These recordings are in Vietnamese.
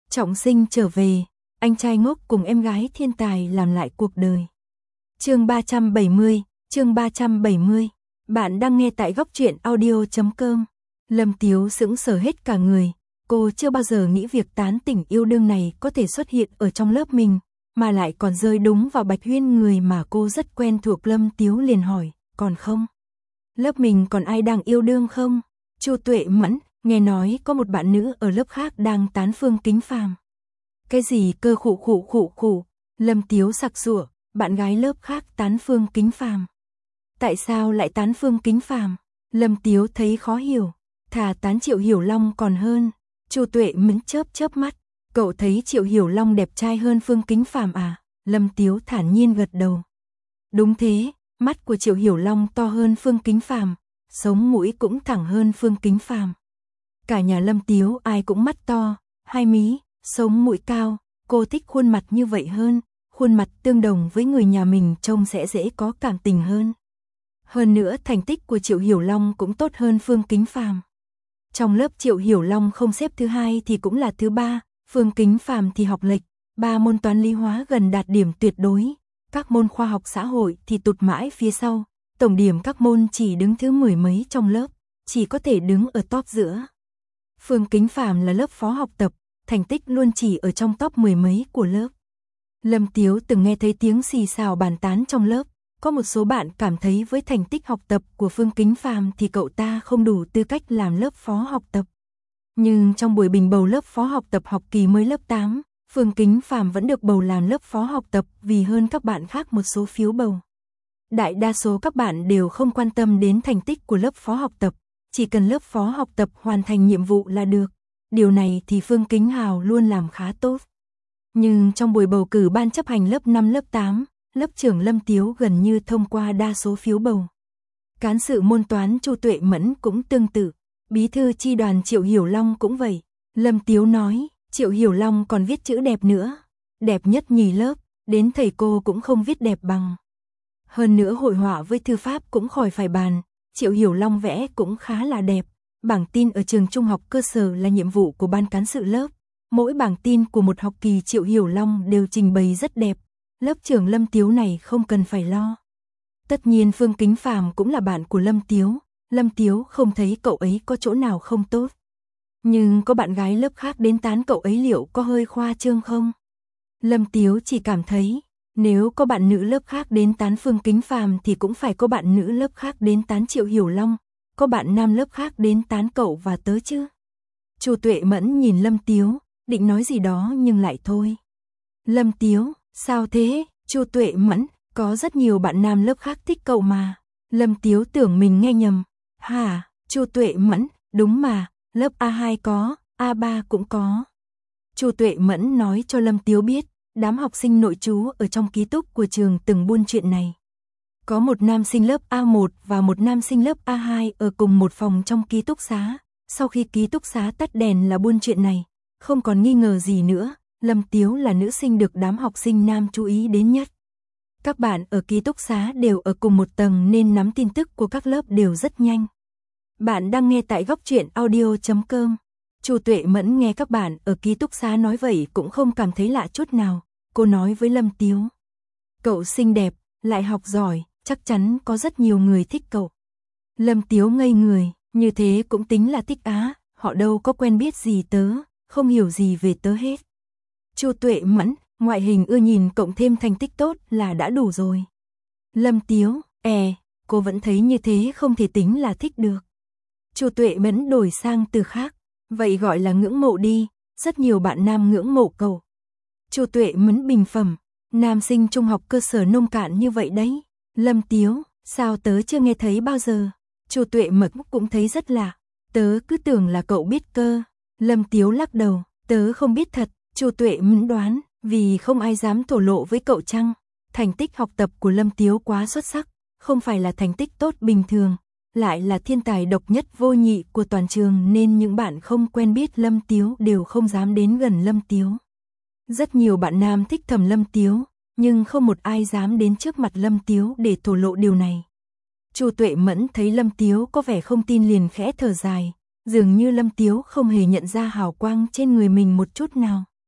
Trọng sinh trở về, anh trai ngốc cùng em gái thiên tài làm lại cuộc đời. Chương 370, chương 370. Bạn đang nghe tại góc truyện audio.com. Lâm Tiếu sững sờ hết cả người, cô chưa bao giờ nghĩ việc tán tỉnh yêu đương này có thể xuất hiện ở trong lớp mình, mà lại còn rơi đúng vào Bạch Huyên, người mà cô rất quen thuộc. Lâm Tiếu liền hỏi, còn không? Lớp mình còn ai đang yêu đương không? Chu Tuệ Mẫn, nghe nói có một bạn nữ ở lớp khác đang tán Phương Kính Phàm. Cái gì cơ? Khụ. Lâm Tiếu sặc sụa, bạn gái lớp khác tán Phương Kính Phàm. Tại sao lại tán Phương Kính Phàm? Lâm Tiếu thấy khó hiểu, thà tán Triệu Hiểu Long còn hơn. Chu Tuệ Mẫn chớp mắt, cậu thấy Triệu Hiểu Long đẹp trai hơn Phương Kính Phàm à? Lâm Tiếu thản nhiên gật đầu. Đúng thế, mắt của Triệu Hiểu Long to hơn Phương Kính Phàm, sống mũi cũng thẳng hơn Phương Kính Phàm. Cả nhà Lâm Tiếu ai cũng mắt to, hai mí, sống mũi cao, cô thích khuôn mặt như vậy hơn, khuôn mặt tương đồng với người nhà mình trông sẽ dễ có cảm tình hơn. Hơn nữa thành tích của Triệu Hiểu Long cũng tốt hơn Phương Kính Phàm. Trong lớp Triệu Hiểu Long không xếp thứ hai thì cũng là thứ ba, Phương Kính Phàm thì học lệch, 3 môn toán lý hóa gần đạt điểm tuyệt đối, các môn khoa học xã hội thì tụt mãi phía sau, tổng điểm các môn chỉ đứng thứ 10 mấy trong lớp, chỉ có thể đứng ở top giữa. Phương Kính Phàm là lớp phó học tập, thành tích luôn chỉ ở trong top 10 mấy của lớp. Lâm Tiếu từng nghe thấy tiếng xì xào bàn tán trong lớp, có một số bạn cảm thấy với thành tích học tập của Phương Kính Phàm thì cậu ta không đủ tư cách làm lớp phó học tập. Nhưng trong buổi bình bầu lớp phó học tập học kỳ mới lớp 8, Phương Kính Phàm vẫn được bầu làm lớp phó học tập vì hơn các bạn khác một số phiếu bầu. Đại đa số các bạn đều không quan tâm đến thành tích của lớp phó học tập, chỉ cần lớp phó học tập hoàn thành nhiệm vụ là được. Điều này thì Phương Kính Hào luôn làm khá tốt. Nhưng trong buổi bầu cử ban chấp hành lớp 5 lớp 8, lớp trưởng Lâm Tiếu gần như thông qua đa số phiếu bầu. Cán sự môn toán Chu Tuệ Mẫn cũng tương tự, bí thư chi đoàn Triệu Hiểu Long cũng vậy. Lâm Tiếu nói, Triệu Hiểu Long còn viết chữ đẹp nữa, đẹp nhất nhì lớp, đến thầy cô cũng không viết đẹp bằng. Hơn nữa hội họa với thư pháp cũng khỏi phải bàn, Triệu Hiểu Long vẽ cũng khá là đẹp. Bảng tin ở trường trung học cơ sở là nhiệm vụ của ban cán sự lớp. Mỗi bảng tin của một học kỳ Triệu Hiểu Long đều trình bày rất đẹp. Lớp trưởng Lâm Tiếu này không cần phải lo. Tất nhiên Phương Kính Phàm cũng là bạn của Lâm Tiếu. Lâm Tiếu không thấy cậu ấy có chỗ nào không tốt. Nhưng có bạn gái lớp khác đến tán cậu ấy liệu có hơi khoa trương không? Lâm Tiếu chỉ cảm thấy, nếu có bạn nữ lớp khác đến tán Phương Kính Phàm thì cũng phải có bạn nữ lớp khác đến tán Triệu Hiểu Long. Có bạn nam lớp khác đến tán cậu và tớ chứ? Chu Tuệ Mẫn nhìn Lâm Tiếu, định nói gì đó nhưng lại thôi. Lâm Tiếu, sao thế? Chu Tuệ Mẫn, có rất nhiều bạn nam lớp khác thích cậu mà. Lâm Tiếu tưởng mình nghe nhầm. Hả? Chu Tuệ Mẫn, đúng mà, lớp A2 có, A3 cũng có. Chu Tuệ Mẫn nói cho Lâm Tiếu biết, đám học sinh nội trú ở trong ký túc của trường từng buôn chuyện này. Có một nam sinh lớp A1 và một nam sinh lớp A2 ở cùng một phòng trong ký túc xá. Sau khi ký túc xá tắt đèn là buôn chuyện này, không còn nghi ngờ gì nữa, Lâm Tiếu là nữ sinh được đám học sinh nam chú ý đến nhất. Các bạn ở ký túc xá đều ở cùng một tầng nên nắm tin tức của các lớp đều rất nhanh. Bạn đang nghe tại góc truyện audio.com. Chu Tuệ Mẫn nghe các bạn ở ký túc xá nói vậy cũng không cảm thấy lạ chút nào. Cô nói với Lâm Tiếu, cậu xinh đẹp, lại học giỏi, chắc chắn có rất nhiều người thích cậu. Lâm Tiếu ngây người, như thế cũng tính là thích á, họ đâu có quen biết gì tớ, không hiểu gì về tớ hết. Chu Tuệ Mẫn, ngoại hình ưa nhìn cộng thêm thành tích tốt là đã đủ rồi. Lâm Tiếu, cô vẫn thấy như thế không thể tính là thích được. Chu Tuệ Mẫn đổi sang từ khác, vậy gọi là ngưỡng mộ đi, rất nhiều bạn nam ngưỡng mộ cậu. Chu Tuệ Mẫn bình phẩm, nam sinh trung học cơ sở nông cạn như vậy đấy. Lâm Tiếu, sao tớ chưa nghe thấy bao giờ? Chu Tuệ Mẫn cũng thấy rất lạ, tớ cứ tưởng là cậu biết cơ. Lâm Tiếu lắc đầu, tớ không biết thật. Chu Tuệ Mẫn đoán, vì không ai dám thổ lộ với cậu chăng? Thành tích học tập của Lâm Tiếu quá xuất sắc, không phải là thành tích tốt bình thường, lại là thiên tài độc nhất vô nhị của toàn trường nên những bạn không quen biết Lâm Tiếu đều không dám đến gần Lâm Tiếu. Rất nhiều bạn nam thích thầm Lâm Tiếu, nhưng không một ai dám đến trước mặt Lâm Tiếu để thổ lộ điều này. Chu Tuệ Mẫn thấy Lâm Tiếu có vẻ không tin liền khẽ thở dài, dường như Lâm Tiếu không hề nhận ra hào quang trên người mình một chút nào.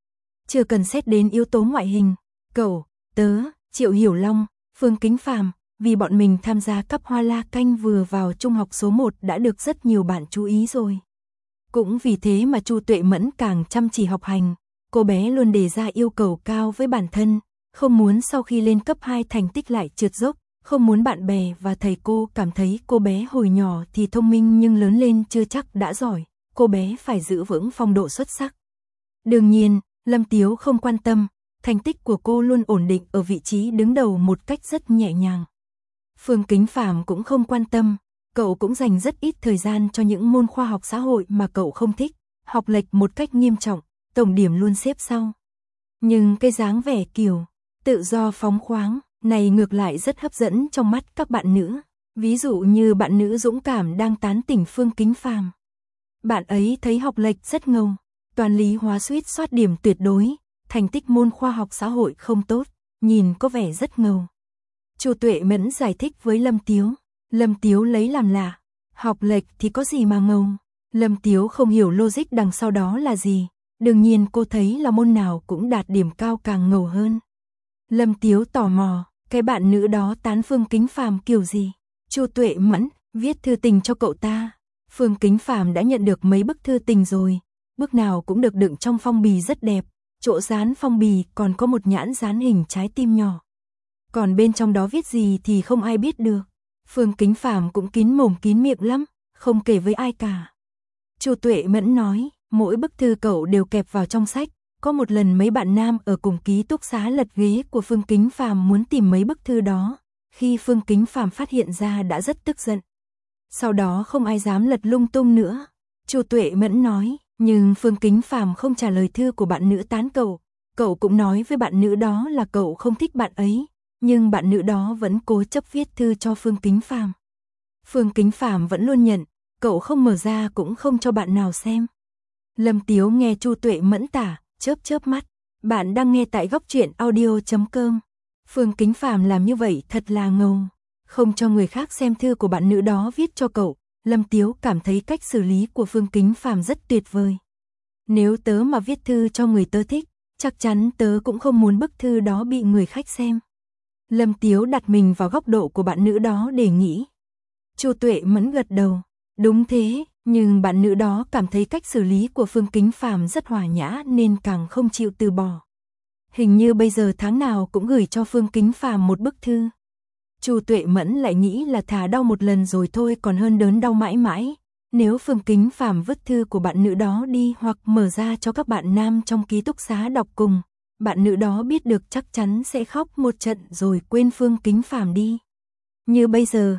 chưa cần xét đến yếu tố ngoại hình. Cậu, tớ, Triệu Hiểu Long, Phương Kính Phàm, vì bọn mình tham gia cắp hoa la canh vừa vào trung học số 1 đã được rất nhiều bạn chú ý rồi. Cũng vì thế mà Chu Tuệ Mẫn càng chăm chỉ học hành, cô bé luôn đề ra yêu cầu cao với bản thân, không muốn sau khi lên cấp 2 thành tích lại trượt dốc, không muốn bạn bè và thầy cô cảm thấy cô bé hồi nhỏ thì thông minh nhưng lớn lên chưa chắc đã giỏi, cô bé phải giữ vững phong độ xuất sắc. Đương nhiên, Lâm Tiếu không quan tâm, thành tích của cô luôn ổn định ở vị trí đứng đầu một cách rất nhẹ nhàng. Phương Kính Phàm cũng không quan tâm, cậu cũng dành rất ít thời gian cho những môn khoa học xã hội mà cậu không thích, học lệch một cách nghiêm trọng, tổng điểm luôn xếp sau. Nhưng cái dáng vẻ kiểu tự do phóng khoáng này ngược lại rất hấp dẫn trong mắt các bạn nữ, ví dụ như bạn nữ dũng cảm đang tán tỉnh Phương Kính Phàm. Bạn ấy thấy học lệch rất ngầu, toán lý hóa suýt soát điểm tuyệt đối, thành tích môn khoa học xã hội không tốt, nhìn có vẻ rất ngầu. Chu Tuệ Mẫn giải thích với Lâm Tiếu. Lâm Tiếu lấy làm lạ, học lệch thì có gì mà ngầu. Lâm Tiếu không hiểu logic đằng sau đó là gì, đương nhiên cô thấy là môn nào cũng đạt điểm cao càng ngầu hơn. Lâm Tiếu tò mò, cái bạn nữ đó tán Phương Kính Phàm kiểu gì? Chu Tuệ Mẫn, viết thư tình cho cậu ta. Phương Kính Phàm đã nhận được mấy bức thư tình rồi, bức nào cũng được đựng trong phong bì rất đẹp, chỗ dán phong bì còn có một nhãn dán hình trái tim nhỏ. Còn bên trong đó viết gì thì không ai biết được. Phương Kính Phàm cũng kín mồm kín miệng lắm, không kể với ai cả. Chu Tuệ Mẫn nói, mỗi bức thư cậu đều kẹp vào trong sách. Có một lần mấy bạn nam ở cùng ký túc xá lật ghế của Phương Kính Phàm muốn tìm mấy bức thư đó. Khi Phương Kính Phàm phát hiện ra đã rất tức giận. Sau đó không ai dám lật lung tung nữa. Chu Tuệ Mẫn nói, nhưng Phương Kính Phàm không trả lời thư của bạn nữ tán cậu. Cậu cũng nói với bạn nữ đó là cậu không thích bạn ấy. Nhưng bạn nữ đó vẫn cố chấp viết thư cho Phương Kính Phàm. Phương Kính Phàm vẫn luôn nhận, cậu không mở ra cũng không cho bạn nào xem. Lâm Tiếu nghe Chu Tuệ Mẫn tả, chớp chớp mắt. Bạn đang nghe tại góc truyện audio.com. Phương Kính Phàm làm như vậy thật là ngầu. Không cho người khác xem thư của bạn nữ đó viết cho cậu. Lâm Tiếu cảm thấy cách xử lý của Phương Kính Phàm rất tuyệt vời. Nếu tớ mà viết thư cho người tớ thích, chắc chắn tớ cũng không muốn bức thư đó bị người khách xem. Lâm Tiếu đặt mình vào góc độ của bạn nữ đó để nghĩ. Chu Tuệ Mẫn gật đầu. Đúng thế, nhưng bạn nữ đó cảm thấy cách xử lý của Phương Kính Phàm rất hòa nhã nên càng không chịu từ bỏ. Hình như bây giờ tháng nào cũng gửi cho Phương Kính Phàm một bức thư. Chu Tuệ Mẫn lại nghĩ là thà đau một lần rồi thôi còn hơn đớn đau mãi mãi. Nếu Phương Kính Phàm vứt thư của bạn nữ đó đi hoặc mở ra cho các bạn nam trong ký túc xá đọc cùng, bạn nữ đó biết được chắc chắn sẽ khóc một trận rồi quên Phương Kính Phàm đi. Như bây giờ,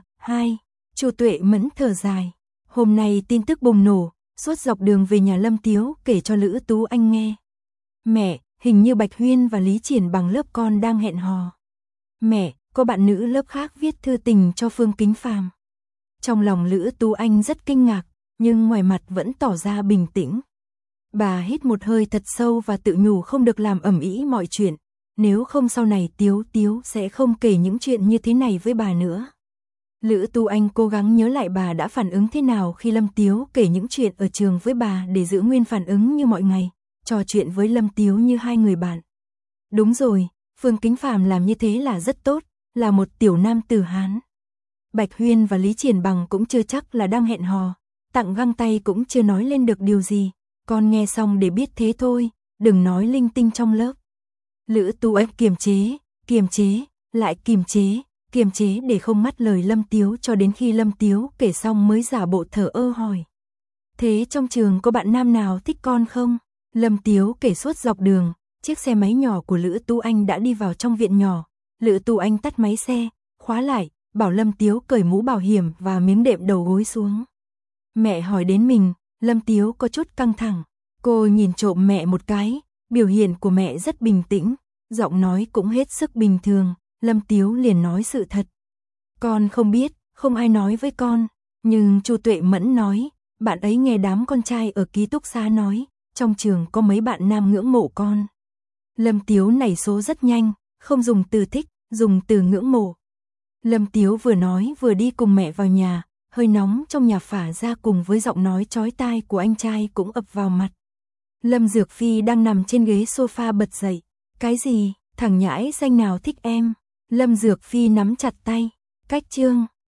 Chu Tuệ Mẫn thở dài. Hôm nay tin tức bùng nổ, suốt dọc đường về nhà Lâm Tiếu kể cho Lữ Tú Anh nghe. Mẹ, hình như Bạch Huyên và Lý Triển bằng lớp con đang hẹn hò. Mẹ, có bạn nữ lớp khác viết thư tình cho Phương Kính Phàm. Trong lòng Lữ Tú Anh rất kinh ngạc, nhưng ngoài mặt vẫn tỏ ra bình tĩnh. Bà hít một hơi thật sâu và tự nhủ không được làm ầm ĩ mọi chuyện, nếu không sau này Tiếu sẽ không kể những chuyện như thế này với bà nữa. Lữ Tú Anh cố gắng nhớ lại bà đã phản ứng thế nào khi Lâm Tiếu kể những chuyện ở trường với bà để giữ nguyên phản ứng như mọi ngày, trò chuyện với Lâm Tiếu như hai người bạn. Đúng rồi, Phương Kính Phàm làm như thế là rất tốt, là một tiểu nam tử Hán. Bạch Huyên và Lý Triển bằng cũng chưa chắc là đang hẹn hò, tặng găng tay cũng chưa nói lên được điều gì, con nghe xong để biết thế thôi, đừng nói linh tinh trong lớp. Lữ Tú Anh kiềm chế, lại kiềm chế để không mắc lời Lâm Tiếu cho đến khi Lâm Tiếu kể xong mới giả bộ thờ ơ hỏi. Thế trong trường có bạn nam nào thích con không? Lâm Tiếu kể suốt dọc đường, chiếc xe máy nhỏ của Lữ Tú Anh đã đi vào trong viện nhỏ. Lữ Tú Anh tắt máy xe, khóa lại, bảo Lâm Tiếu cởi mũ bảo hiểm và miếng đệm đầu gối xuống. Mẹ hỏi đến mình, Lâm Tiếu có chút căng thẳng. Cô nhìn trộm mẹ một cái, biểu hiện của mẹ rất bình tĩnh, giọng nói cũng hết sức bình thường. Lâm Tiếu liền nói sự thật. Con không biết, không ai nói với con, nhưng Chu Tuệ Mẫn nói, bạn ấy nghe đám con trai ở ký túc xá nói, trong trường có mấy bạn nam ngưỡng mộ con. Lâm Tiếu nảy số rất nhanh, không dùng từ thích, dùng từ ngưỡng mộ. Lâm Tiếu vừa nói vừa đi cùng mẹ vào nhà, hơi nóng trong nhà phả ra cùng với giọng nói chói tai của anh trai cũng ập vào mặt. Lâm Dược Phi đang nằm trên ghế sofa bật dậy. Cái gì, thằng nhãi xanh nào thích em? Lâm Dược Phi nắm chặt tay. Cách chương